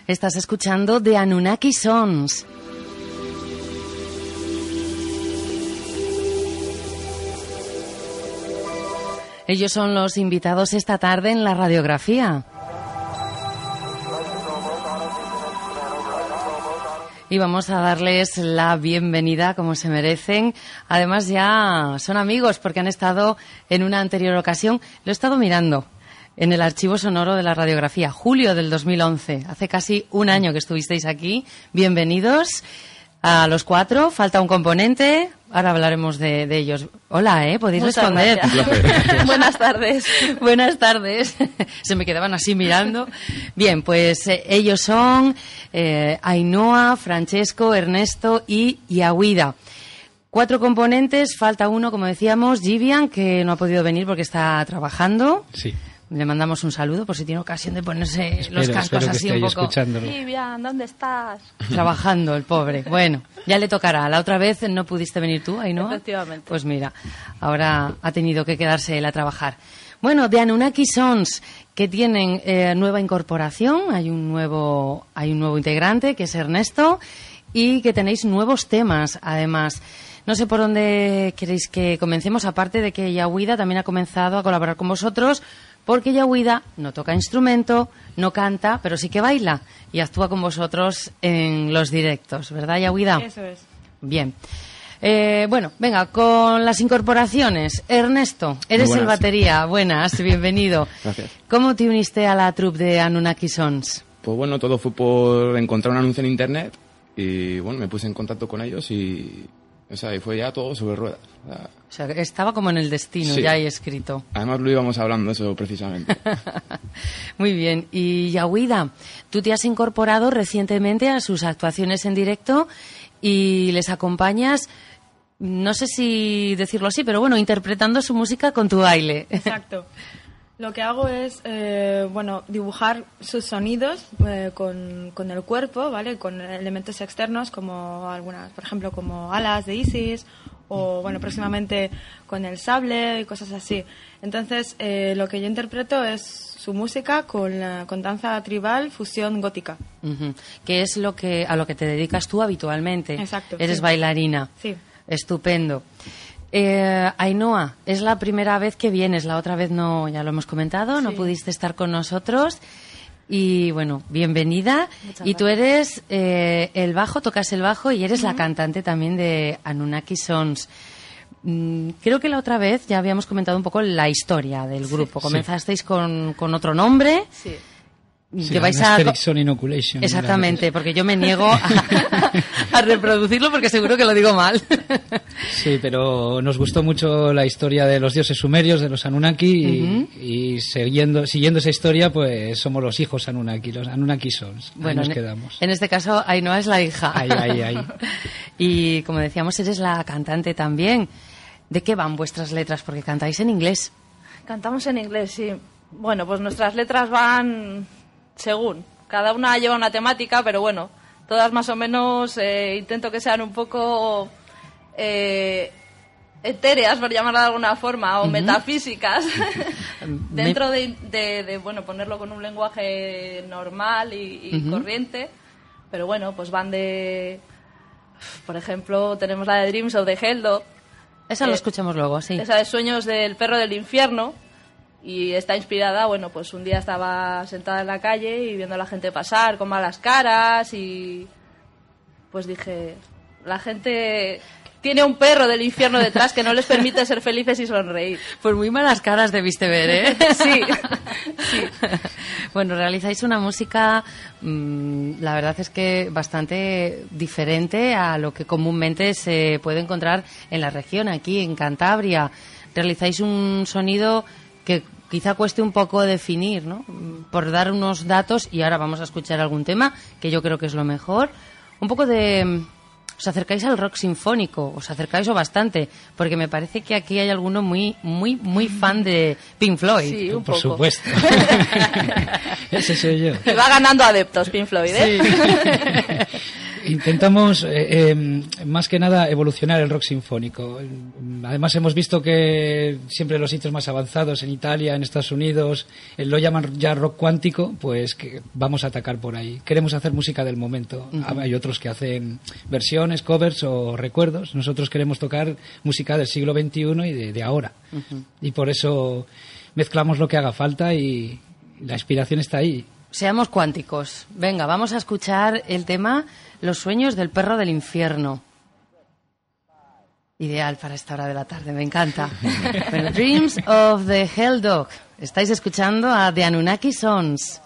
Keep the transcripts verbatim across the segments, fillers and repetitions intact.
Estás escuchando The Anunnaki Sons. Ellos son los invitados esta tarde en la radiografía. Y vamos a darles la bienvenida como se merecen. Además ya son amigos porque han estado en una anterior ocasión. Lo he estado mirando en el archivo sonoro de la radiografía. Julio del dos mil once. Hace casi un año que estuvisteis aquí. Bienvenidos a los cuatro. Falta un componente. Ahora hablaremos de, de ellos. Hola, ¿eh? Podéis Muchas responder. Buenas tardes. Buenas tardes. Se me quedaban así mirando. Bien, pues eh, ellos son eh, Ainhoa, Francesco, Ernesto y Yahuida. Cuatro componentes. Falta uno, como decíamos, Givian, que no ha podido venir porque está trabajando. Sí. Le mandamos un saludo por si tiene ocasión de ponerse espero, los cascos espero que así esté un ahí poco. Escuchándolo. Vivian, ¿dónde estás? Trabajando, el pobre. Bueno, ya le tocará. La otra vez no pudiste venir tú, Ainhoa. Efectivamente. Pues mira, ahora ha tenido que quedarse él a trabajar. Bueno, The Anunnaki Sons, que tienen eh, nueva incorporación. Hay un nuevo, hay un nuevo integrante, que es Ernesto, y que tenéis nuevos temas, además. No sé por dónde queréis que comencemos, aparte de que Yahuida también ha comenzado a colaborar con vosotros, porque Yahuida no toca instrumento, no canta, pero sí que baila y actúa con vosotros en los directos, ¿verdad, Yahuida? Eso es. Bien. Eh, bueno, venga, con las incorporaciones. Ernesto, eres el batería. Buenas, bienvenido. Gracias. ¿Cómo te uniste a la troupe de Anunnaki Sons? Pues bueno, todo fue por encontrar un anuncio en internet y bueno, me puse en contacto con ellos y... O sea, y fue ya todo sobre ruedas. O sea, O sea, estaba como en el destino, sí. ya ahí escrito. Además lo íbamos hablando eso precisamente. Muy bien. Y Yahuida, tú te has incorporado recientemente a sus actuaciones en directo y les acompañas, no sé si decirlo así, pero bueno, interpretando su música con tu baile. Exacto. Lo que hago es, eh, bueno, dibujar sus sonidos eh, con, con el cuerpo, ¿vale? Con elementos externos como algunas, por ejemplo, como alas de Isis o, bueno, próximamente con el sable y cosas así. Entonces, eh, lo que yo interpreto es su música con, la, con danza tribal, fusión gótica. Uh-huh. Que es lo que a lo que te dedicas tú habitualmente. Exacto. Eres sí. bailarina. Sí. Estupendo. Eh, Ainhoa, es la primera vez que vienes, la otra vez no, ya lo hemos comentado, sí. No pudiste estar con nosotros y bueno, bienvenida. Muchas y tú gracias. eres eh, el bajo, tocas el bajo y eres Uh-huh. la cantante también de Anunnaki Sons. Mm, creo que la otra vez ya habíamos comentado un poco la historia del grupo. Sí. Comenzasteis con, con otro nombre. Sí. Sí, que vais a... Anesthetic Inoculation. Exactamente, porque yo me niego a, a reproducirlo porque seguro que lo digo mal. Sí, pero nos gustó mucho la historia de los dioses sumerios, de los Anunnaki, Uh-huh. y, y siguiendo, siguiendo esa historia, pues somos los hijos Anunnaki, los Anunnaki Sons. Ahí Bueno, nos en, quedamos. en este caso, Ainhoa es la hija. Ahí, ahí, ahí. Y como decíamos, eres la cantante también. ¿De qué van vuestras letras? Porque cantáis en inglés. Cantamos en inglés, sí. Bueno, pues nuestras letras van según. Cada una lleva una temática, pero bueno, todas más o menos eh, intento que sean un poco eh, etéreas, por llamarlo de alguna forma, o Uh-huh. metafísicas, Me- dentro de, de, de, bueno, ponerlo con un lenguaje normal y, y Uh-huh. corriente, pero bueno, pues van de... Por ejemplo, tenemos la de Dreams of the Helldo, Eso lo Eh, escuchamos luego, sí. esa de Sueños del perro del infierno, y está inspirada, bueno, pues un día estaba sentada en la calle y viendo a la gente pasar con malas caras y pues dije, la gente tiene un perro del infierno detrás que no les permite ser felices y sonreír. Pues muy malas caras debiste ver, ¿eh? Sí, sí. Bueno, realizáis una música, mmm, la verdad es que bastante diferente a lo que comúnmente se puede encontrar en la región, aquí en Cantabria. Realizáis un sonido que quizá cueste un poco definir, ¿no? Por dar unos datos, y ahora vamos a escuchar algún tema, que yo creo que es lo mejor. Un poco de... Os acercáis al rock sinfónico, os acercáis o bastante, porque me parece que aquí hay alguno muy, muy, muy fan de Pink Floyd. Sí, un Por poco. supuesto. Ese soy yo. Y va ganando adeptos Pink Floyd, ¿eh? Sí. Intentamos, eh, eh, más que nada, evolucionar el rock sinfónico. Además, hemos visto que siempre los sitios más avanzados, en Italia, en Estados Unidos, eh, lo llaman ya rock cuántico, pues que vamos a atacar por ahí. Queremos hacer música del momento. Uh-huh. Hay otros que hacen versiones, covers o recuerdos. Nosotros queremos tocar música del siglo veintiuno y de, de ahora. Uh-huh. Y por eso mezclamos lo que haga falta y la inspiración está ahí. Seamos cuánticos. Venga, vamos a escuchar el tema Los sueños del perro del infierno. Ideal para esta hora de la tarde, me encanta. Bueno, Dreams of the Hell Dog. Estáis escuchando a The Anunnaki Sons.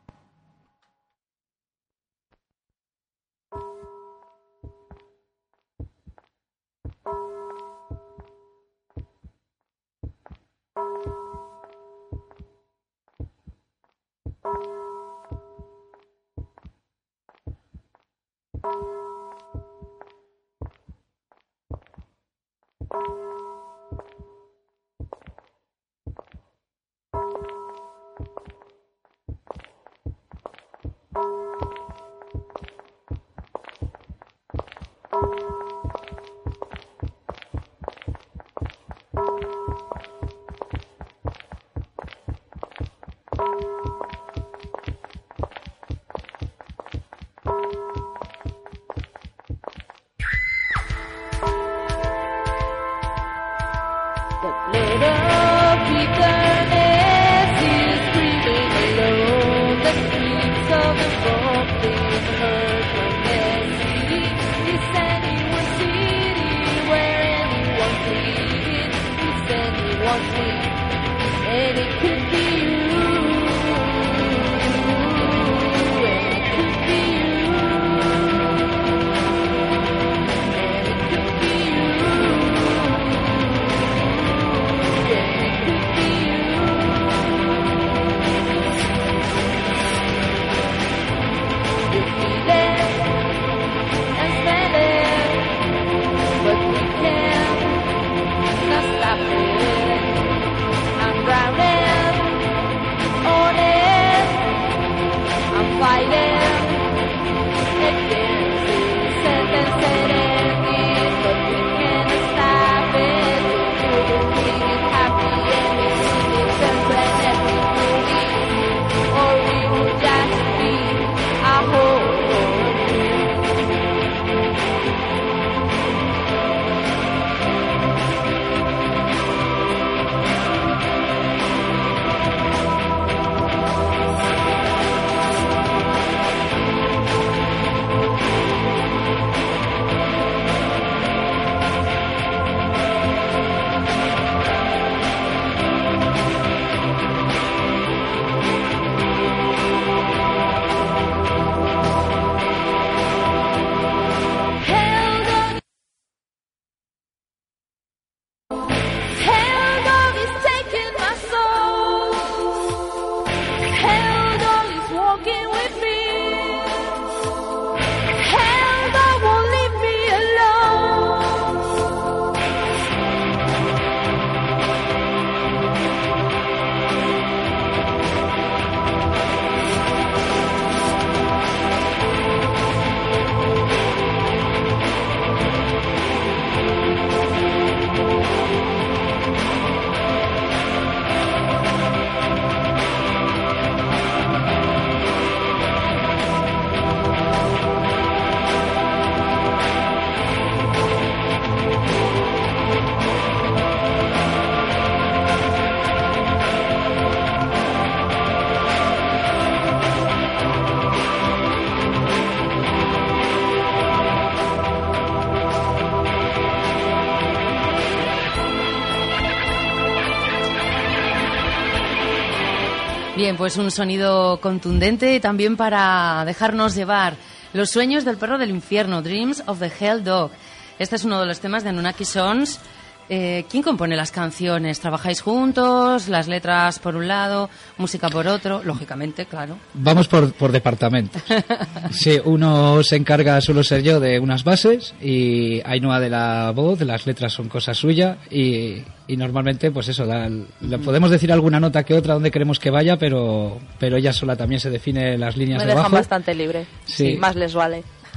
Bien, pues un sonido contundente también para dejarnos llevar. Los sueños del perro del infierno, Dreams of the Hell Dog. Este es uno de los temas de Anunnaki Sons. Eh, ¿Quién compone las canciones? ¿Trabajáis juntos? ¿Las letras por un lado, música por otro? Lógicamente, claro. Vamos por, por departamentos. Sí, uno se encarga, suelo ser yo, de unas bases y Ainhoa de la voz, las letras son cosa suya y, y normalmente, pues eso, da, le podemos decir alguna nota que otra donde queremos que vaya, pero, pero ella sola también se define las líneas Me de bajo. dejan bastante libre, sí. sí, más les vale.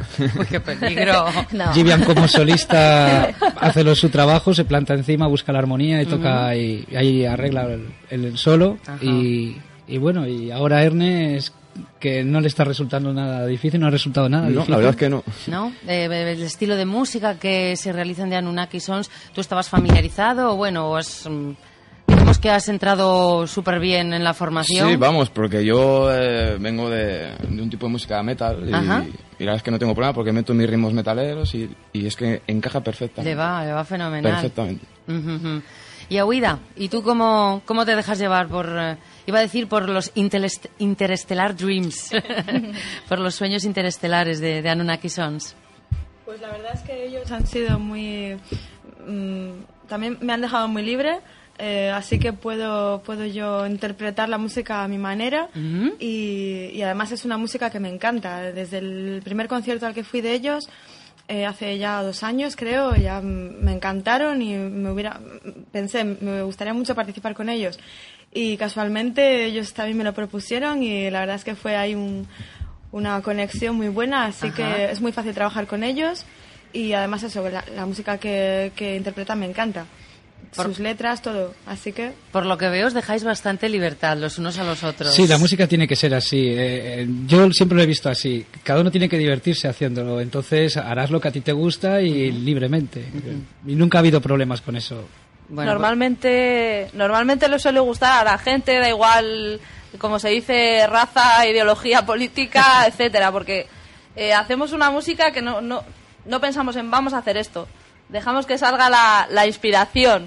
Uy, qué peligro. No. Givian como solista hace lo, su trabajo, se planta encima, busca la armonía y toca uh-huh. y ahí arregla el, el solo. Y, y bueno, y ahora Ernest, que no le está resultando nada difícil, no ha resultado nada no, difícil. La verdad es que no. ¿No? Eh, el estilo de música que se realiza en The Anunnaki Sons, ¿tú estabas familiarizado o bueno, o has, digamos que has entrado súper bien en la formación? Sí, vamos, porque yo eh, vengo de, de un tipo de música metal y, y la verdad es que no tengo problema porque meto mis ritmos metaleros y, y es que encaja perfectamente. Le va, le va fenomenal. Perfectamente. Uh-huh. Y Aouida, ¿y tú cómo, cómo te dejas llevar por, eh, iba a decir, por los interest, Interstellar Dreams, por los sueños interestelares de, de Anunnaki Sons? Pues la verdad es que ellos han sido muy... Mmm, también me han dejado muy libre, eh, así que puedo, puedo yo interpretar la música a mi manera uh-huh. y, y además es una música que me encanta. Desde el primer concierto al que fui de ellos... Eh, hace ya dos años, creo, ya me encantaron y me hubiera pensé, me gustaría mucho participar con ellos. Y casualmente ellos también me lo propusieron y la verdad es que fue ahí un, una conexión muy buena, así Ajá. que es muy fácil trabajar con ellos y además eso, la, la música que, que interpretan me encanta. Por, sus letras, todo, así que... Por lo que veo os dejáis bastante libertad los unos a los otros. Sí, la música tiene que ser así. Eh, yo siempre lo he visto así. Cada uno tiene que divertirse haciéndolo. Entonces harás lo que a ti te gusta y uh-huh. libremente. Uh-huh. Y nunca ha habido problemas con eso. Bueno, normalmente, pues... normalmente le suele gustar a la gente, da igual, como se dice, raza, ideología política, etcétera, porque eh, hacemos una música que no, no, no pensamos en vamos a hacer esto. Dejamos que salga la, la inspiración.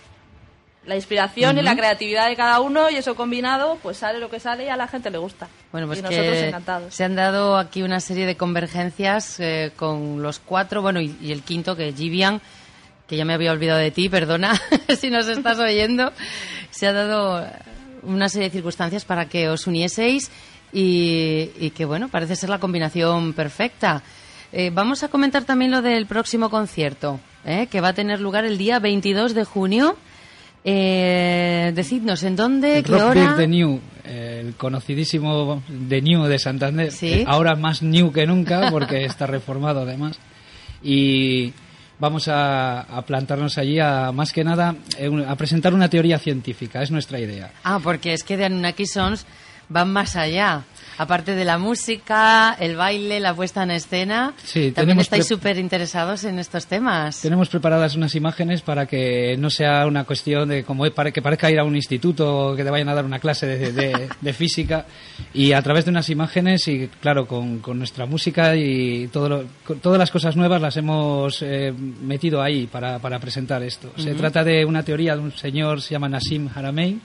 La inspiración uh-huh. y la creatividad de cada uno y eso combinado, pues sale lo que sale y a la gente le gusta. Bueno, pues y nosotros que encantados. Se han dado aquí una serie de convergencias eh, con los cuatro, bueno, y, y el quinto, que es Givian, que ya me había olvidado de ti, perdona si nos estás oyendo. Se ha dado una serie de circunstancias para que os unieseis y, y que, bueno, parece ser la combinación perfecta. Eh, vamos a comentar también lo del próximo concierto, eh, que va a tener lugar el día veintidós de junio. Eh, decidnos, ¿en dónde? El ¿Qué Rock hora? Beer The New, el conocidísimo The New de Santander. ¿Sí? Ahora más new que nunca porque está reformado además. Y vamos a, a plantarnos allí a, más que nada, a presentar una teoría científica, es nuestra idea. Ah, porque es que de Anunnaki Sons van más allá. Aparte de la música, el baile, la puesta en escena, sí, también estáis pre- súper interesados en estos temas. Tenemos preparadas unas imágenes para que no sea una cuestión de como para que parezca ir a un instituto o que te vayan a dar una clase de, de, de física, y a través de unas imágenes y claro, con, con nuestra música y todo lo, todas las cosas nuevas las hemos eh, metido ahí para, para presentar esto. Uh-huh. Se trata de una teoría de un señor, se llama Nassim Haramein,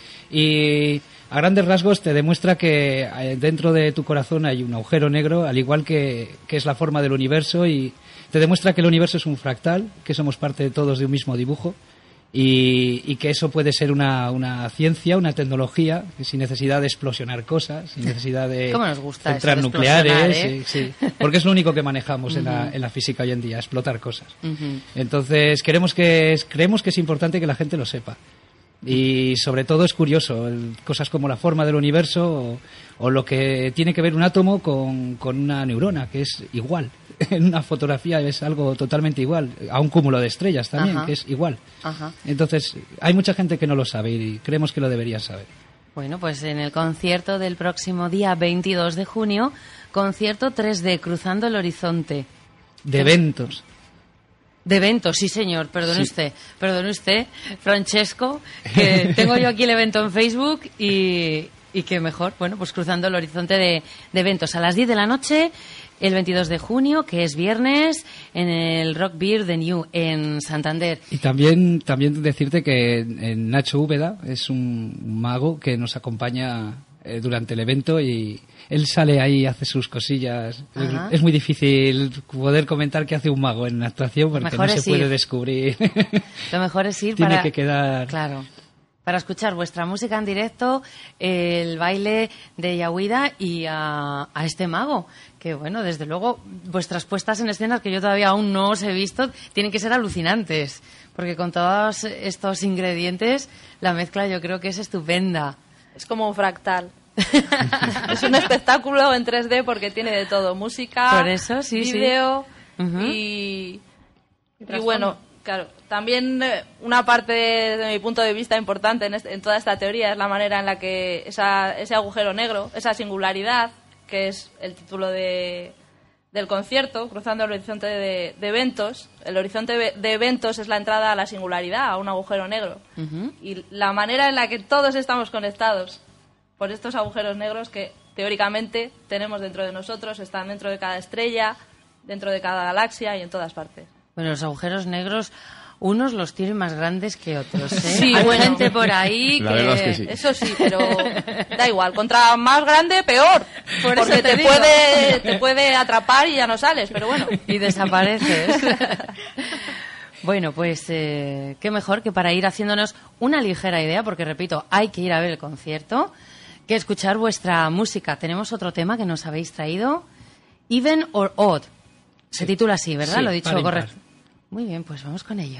y a grandes rasgos te demuestra que dentro de tu corazón hay un agujero negro, al igual que, que es la forma del universo, y te demuestra que el universo es un fractal, que somos parte de todos de un mismo dibujo, y, y que eso puede ser una, una ciencia, una tecnología, sin necesidad de explosionar cosas, sin necesidad de ¿Cómo nos gusta centrar eso de nucleares, ¿eh? sí, sí, porque es lo único que manejamos uh-huh. en, la, en la física hoy en día, explotar cosas. Uh-huh. Entonces queremos que es, creemos que es importante que la gente lo sepa. Y sobre todo es curioso, el, cosas como la forma del universo o, o lo que tiene que ver un átomo con, con una neurona, que es igual. En una fotografía es algo totalmente igual, a un cúmulo de estrellas también, Ajá. que es igual. Ajá. Entonces, hay mucha gente que no lo sabe y creemos que lo debería saber. Bueno, pues en el concierto del próximo día veintidós de junio, concierto tres D, Cruzando el Horizonte. De eventos. De eventos, sí señor, perdone Sí. usted, perdone usted, Francesco, que tengo yo aquí el evento en Facebook y, y que mejor, bueno, pues cruzando el horizonte de, de eventos a las diez de la noche, el veintidós de junio, que es viernes, en el Rock Beer The New, en Santander. Y también, también decirte que en Nacho Úbeda es un mago que nos acompaña eh, durante el evento y él sale ahí, hace sus cosillas. Ajá. Es muy difícil poder comentar qué hace un mago en una actuación porque Mejor no se es puede ir. descubrir. Lo mejor es ir Tiene para... que quedar... Claro. Para escuchar vuestra música en directo, el baile de Yahuida y a, a este mago. Que bueno, desde luego, vuestras puestas en escenas, que yo todavía aún no os he visto, tienen que ser alucinantes. Porque con todos estos ingredientes, la mezcla yo creo que es estupenda. Es como un fractal. Es un espectáculo en tres D porque tiene de todo, música, Por eso, sí, vídeo sí. Uh-huh. y, y bueno, claro, también eh, una parte de, de mi punto de vista importante en, este, en toda esta teoría es la manera en la que esa, ese agujero negro, esa singularidad, que es el título de, del concierto, Cruzando el horizonte de, de eventos, el horizonte de eventos es la entrada a la singularidad, a un agujero negro. Uh-huh. Y la manera en la que todos estamos conectados por estos agujeros negros que teóricamente tenemos dentro de nosotros, están dentro de cada estrella, dentro de cada galaxia y en todas partes. Bueno, los agujeros negros, unos los tienen más grandes que otros, ¿eh? Sí, Hay bueno, gente por ahí la que... verdad es que sí. Eso sí, pero da igual, contra más grande, peor. Por porque eso te te, digo. puede, te puede atrapar y ya no sales, pero bueno. Y desapareces. Bueno, pues eh, qué mejor que para ir haciéndonos una ligera idea, porque repito, hay que ir a ver el concierto, que escuchar vuestra música. Tenemos otro tema que nos habéis traído, Even or Odd. Se Sí. titula así, ¿verdad? Sí, Lo he dicho par correcto. impar. Muy bien, pues vamos con ello.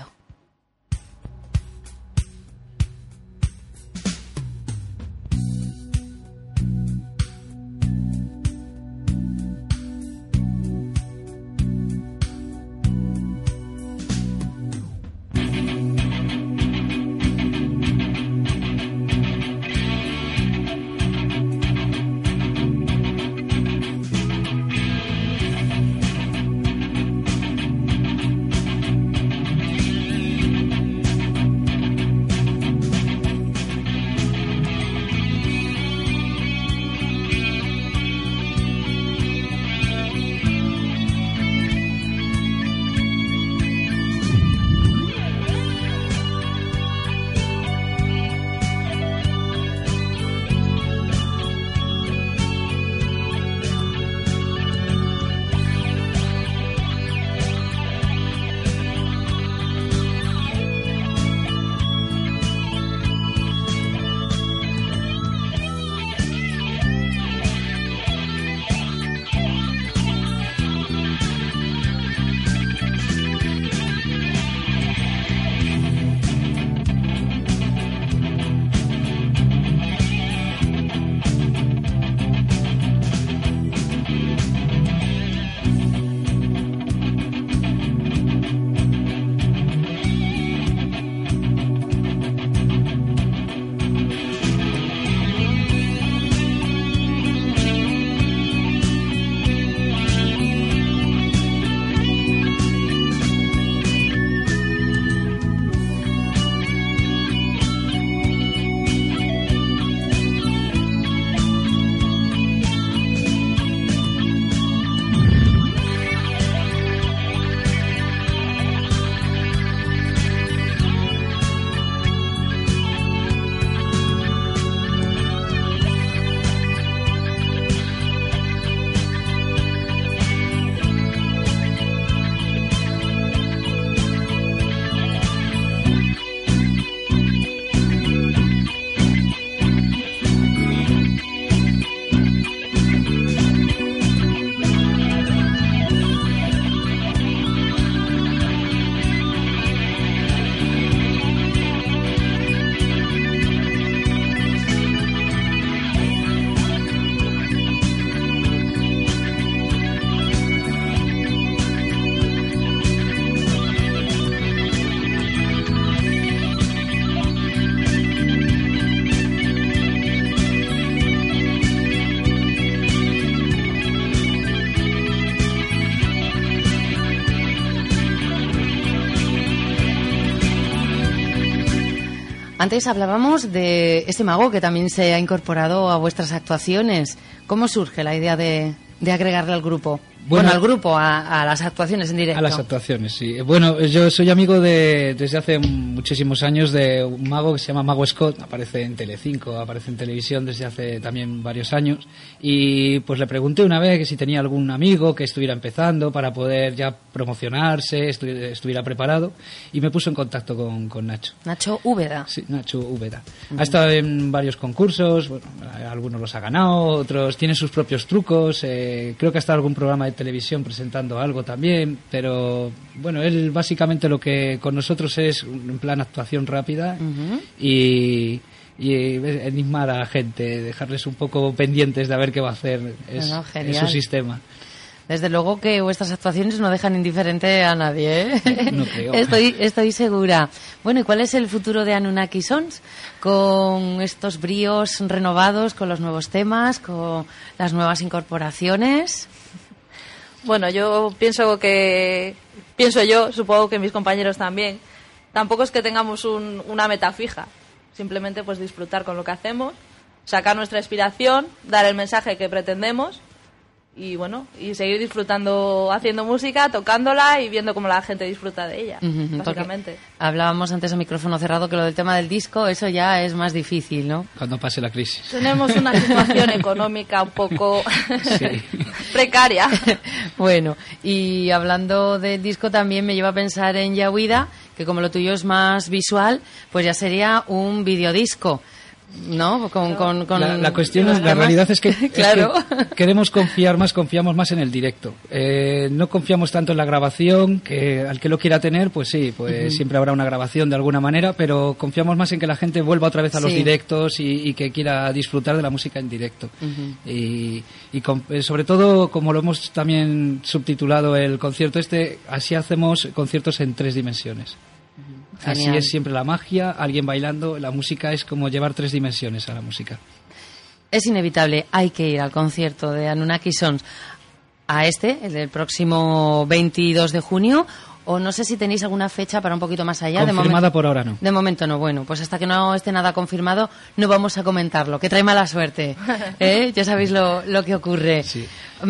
Antes hablábamos de este mago que también se ha incorporado a vuestras actuaciones. ¿Cómo surge la idea de, de agregarle al grupo? Bueno, bueno al grupo, a, a las actuaciones en directo. A las actuaciones, sí. Bueno, yo soy amigo de, desde hace muchísimos años de un mago que se llama Mago Scott. Aparece en Telecinco, aparece en televisión desde hace también varios años. Y pues le pregunté una vez que si tenía algún amigo que estuviera empezando para poder ya promocionarse, estu estuviera preparado. Y me puso en contacto con, con Nacho. Nacho Úbeda. Sí, Nacho Úbeda. Uh-huh. Ha estado en varios concursos, bueno, algunos los ha ganado, otros tienen sus propios trucos. Eh, creo que ha estado en algún programa de televisión presentando algo también, pero bueno, él básicamente lo que con nosotros es en plan actuación rápida. Uh-huh. y, y enigmar a la gente, dejarles un poco pendientes de a ver qué va a hacer. Es, no, no, es su sistema. Desde luego que vuestras actuaciones no dejan indiferente a nadie, ¿eh? No creo. Estoy, estoy segura. Bueno, ¿y cuál es el futuro de Anunnaki Sons? Con estos bríos renovados, con los nuevos temas, con las nuevas incorporaciones. Bueno, yo pienso que, pienso yo, supongo que mis compañeros también, tampoco es que tengamos un, una meta fija, simplemente pues disfrutar con lo que hacemos, sacar nuestra inspiración, dar el mensaje que pretendemos y bueno, y seguir disfrutando haciendo música, tocándola y viendo cómo la gente disfruta de ella, uh-huh, básicamente. Hablábamos antes a micrófono cerrado que lo del tema del disco, eso ya es más difícil, ¿no? Cuando pase la crisis. Tenemos una situación económica un poco precaria. Bueno, y hablando del disco también me lleva a pensar en Yahuida, que como lo tuyo es más visual, pues ya sería un videodisco. ¿No? Con, con, con la, la cuestión es, la realidad es que, claro. es que queremos confiar más, confiamos más en el directo. Eh, no confiamos tanto en la grabación, que al que lo quiera tener, pues sí, pues uh-huh. siempre habrá una grabación de alguna manera, pero confiamos más en que la gente vuelva otra vez a los sí. directos y, y que quiera disfrutar de la música en directo. Uh-huh. Y, y con, sobre todo, como lo hemos también subtitulado el concierto este, así hacemos conciertos en tres dimensiones. Genial. Así es siempre la magia, alguien bailando, la música es como llevar tres dimensiones a la música. Es inevitable, hay que ir al concierto de Anunnaki Sons, a este, el del próximo veintidós de junio, o no sé si tenéis alguna fecha para un poquito más allá. Confirmada de momento, por ahora no. De momento no, bueno, pues hasta que no esté nada confirmado no vamos a comentarlo, que trae mala suerte, ¿eh? Ya sabéis lo, lo que ocurre. Sí.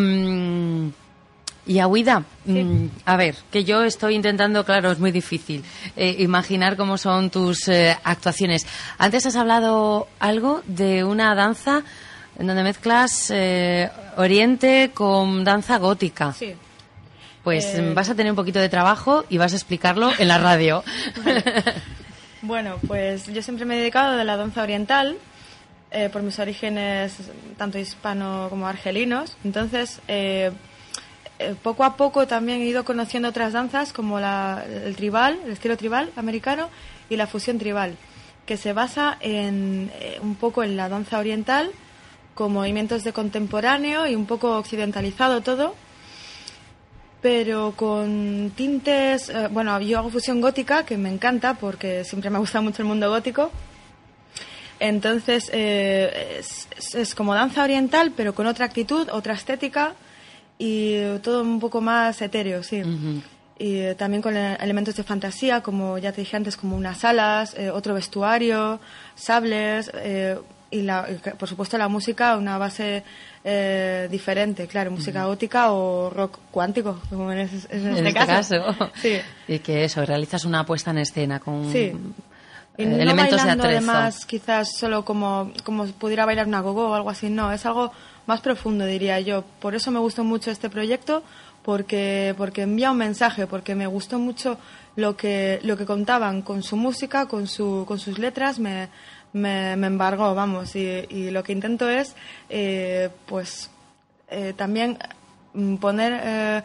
Mm, Y Ahuida, sí. mmm, a ver, que yo estoy intentando, claro, es muy difícil eh, imaginar cómo son tus eh, actuaciones. Antes has hablado algo de una danza en donde mezclas eh, oriente con danza gótica. Sí. Pues eh... vas a tener un poquito de trabajo y vas a explicarlo en la radio. Bueno, pues yo siempre me he dedicado a la danza oriental eh, por mis orígenes tanto hispano como argelinos. Entonces... Eh, Eh, poco a poco también he ido conociendo otras danzas como la, el tribal, el estilo tribal americano y la fusión tribal, que se basa en eh, un poco en la danza oriental con movimientos de contemporáneo y un poco occidentalizado todo, pero con tintes, eh, bueno, yo hago fusión gótica que me encanta porque siempre me ha gustado mucho el mundo gótico. Entonces eh, es, es, es como danza oriental pero con otra actitud, otra estética y todo un poco más etéreo, sí. Uh-huh. Y eh, también con elementos de fantasía, como ya te dije antes, como unas alas, eh, otro vestuario, sables, eh, y, la, y por supuesto la música, una base eh, diferente, claro, música uh-huh. gótica o rock cuántico, como en, ese, en este, en caso. este caso. Sí. Y que eso, realizas una puesta en escena con... Sí. Y Eh, no elementos bailando de atrezo. Además quizás solo como, como pudiera bailar una gogo o algo así, no, es algo más profundo, diría yo. Por eso me gustó mucho este proyecto, porque porque envía un mensaje, porque me gustó mucho lo que lo que contaban con su música, con su con sus letras, me me, me embargó, vamos, y, y lo que intento es eh, pues eh, también poner eh,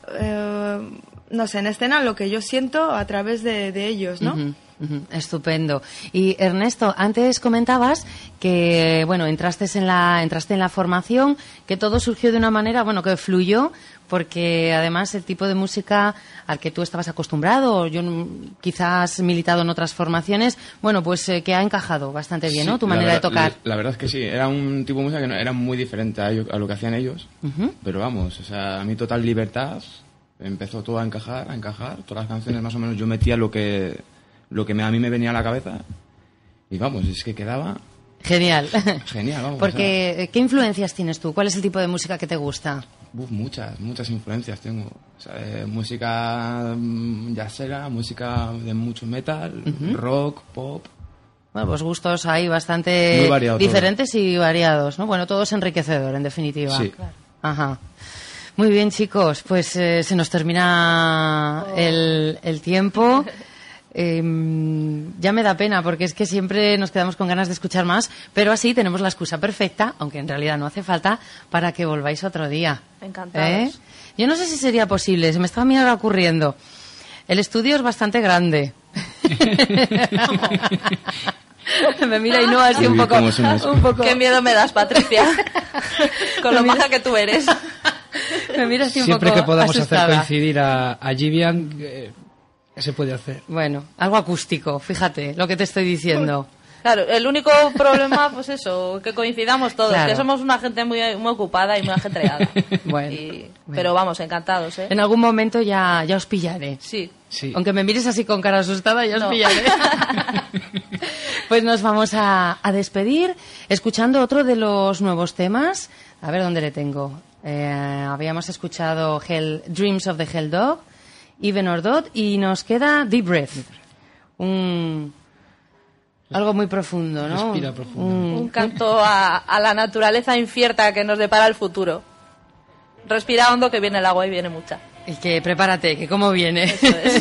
eh, no sé, en escena lo que yo siento a través de, de ellos, ¿no? Uh-huh. Uh-huh. Estupendo. Y Ernesto, antes comentabas que bueno, entraste en la entraste en la formación, que todo surgió de una manera, bueno, que fluyó, porque además el tipo de música al que tú estabas acostumbrado, yo quizás militado en otras formaciones, bueno, pues eh, que ha encajado bastante bien, sí, ¿no? Tu manera verdad, de tocar. La, la verdad es que sí, era un tipo de música que no, era muy diferente a, ello, a lo que hacían ellos, uh-huh. pero vamos, o sea, a mí total libertad, empezó todo a encajar, a encajar, todas las canciones más o menos yo metía lo que lo que me, a mí me venía a la cabeza y vamos, es que quedaba genial. Genial, vamos. Porque, o sea, ¿qué influencias tienes tú? ¿Cuál es el tipo de música que te gusta? Uf, muchas, muchas influencias tengo. O sea, eh, música jazzera, música de mucho metal, uh-huh. rock, pop. Bueno, pues gustos hay bastante diferentes todo. Y variados, ¿no? Bueno, todo es enriquecedor, en definitiva. Sí. Claro. Ajá. Muy bien, chicos, pues eh, se nos termina oh. el, el tiempo. Eh, ya me da pena porque es que siempre nos quedamos con ganas de escuchar más, pero así tenemos la excusa perfecta, aunque en realidad no hace falta, para que volváis otro día. Encantados. ¿Eh? Yo no sé si sería posible, se me estaba mirando ocurriendo. El estudio es bastante grande. Me mira y no así un poco, un poco. Qué miedo me das, Patricia. Con lo maja que tú eres. Me mira así un Siempre poco que podamos asustada. hacer coincidir a, a Givian, eh, se puede hacer. Bueno, algo acústico, fíjate lo que te estoy diciendo. Claro, el único problema, pues eso, que coincidamos todos, Claro. que somos una gente muy, muy ocupada y muy ajetreada. Bueno, Y- bueno. Pero vamos, encantados, ¿eh? En algún momento ya, ya os pillaré. Sí. Sí. Aunque me mires así con cara asustada, ya os No. pillaré. Pues nos vamos a, a despedir escuchando otro de los nuevos temas. A ver dónde le tengo. Eh, habíamos escuchado Hell, Dreams of the Hell Dog, Even Ordot, y nos queda Deep Breath. Un, algo muy profundo, ¿no? Respira profundo. Un- Un canto a, a la naturaleza incierta que nos depara el futuro. Respira hondo que viene el agua y viene mucha. Y que prepárate, que cómo viene.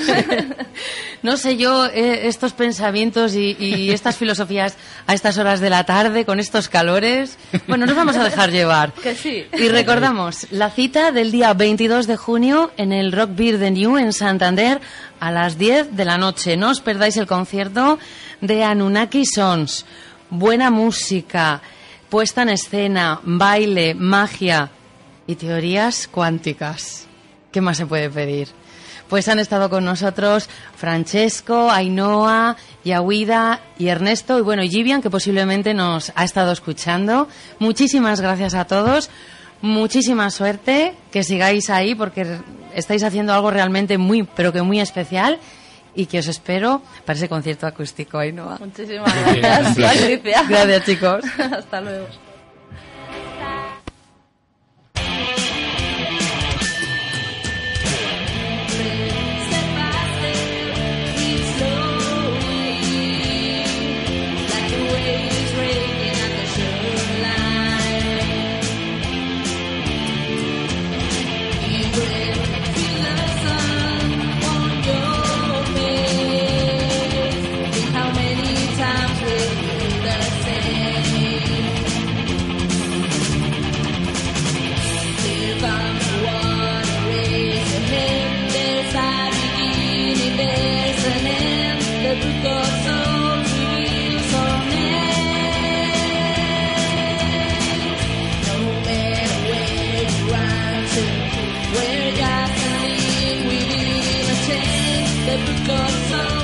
No sé yo, eh, estos pensamientos y, y estas filosofías a estas horas de la tarde, con estos calores. Bueno, nos vamos a dejar llevar. Que sí. Y recordamos la cita del día veintidós de junio en el Rock Beer de New en Santander a las diez de la noche. No os perdáis el concierto de Anunnaki Sons. Buena música, puesta en escena, baile, magia y teorías cuánticas. ¿Qué más se puede pedir? Pues han estado con nosotros Francesco, Ainhoa, Yahuida y Ernesto, y bueno, y Givian, que posiblemente nos ha estado escuchando. Muchísimas gracias a todos, muchísima suerte, que sigáis ahí porque estáis haciendo algo realmente muy, pero que muy especial, y que os espero para ese concierto acústico, Ainhoa. Muchísimas gracias, Patricia. Gracias, chicos. Hasta luego. Where Gasoline within a chain, the book of souls.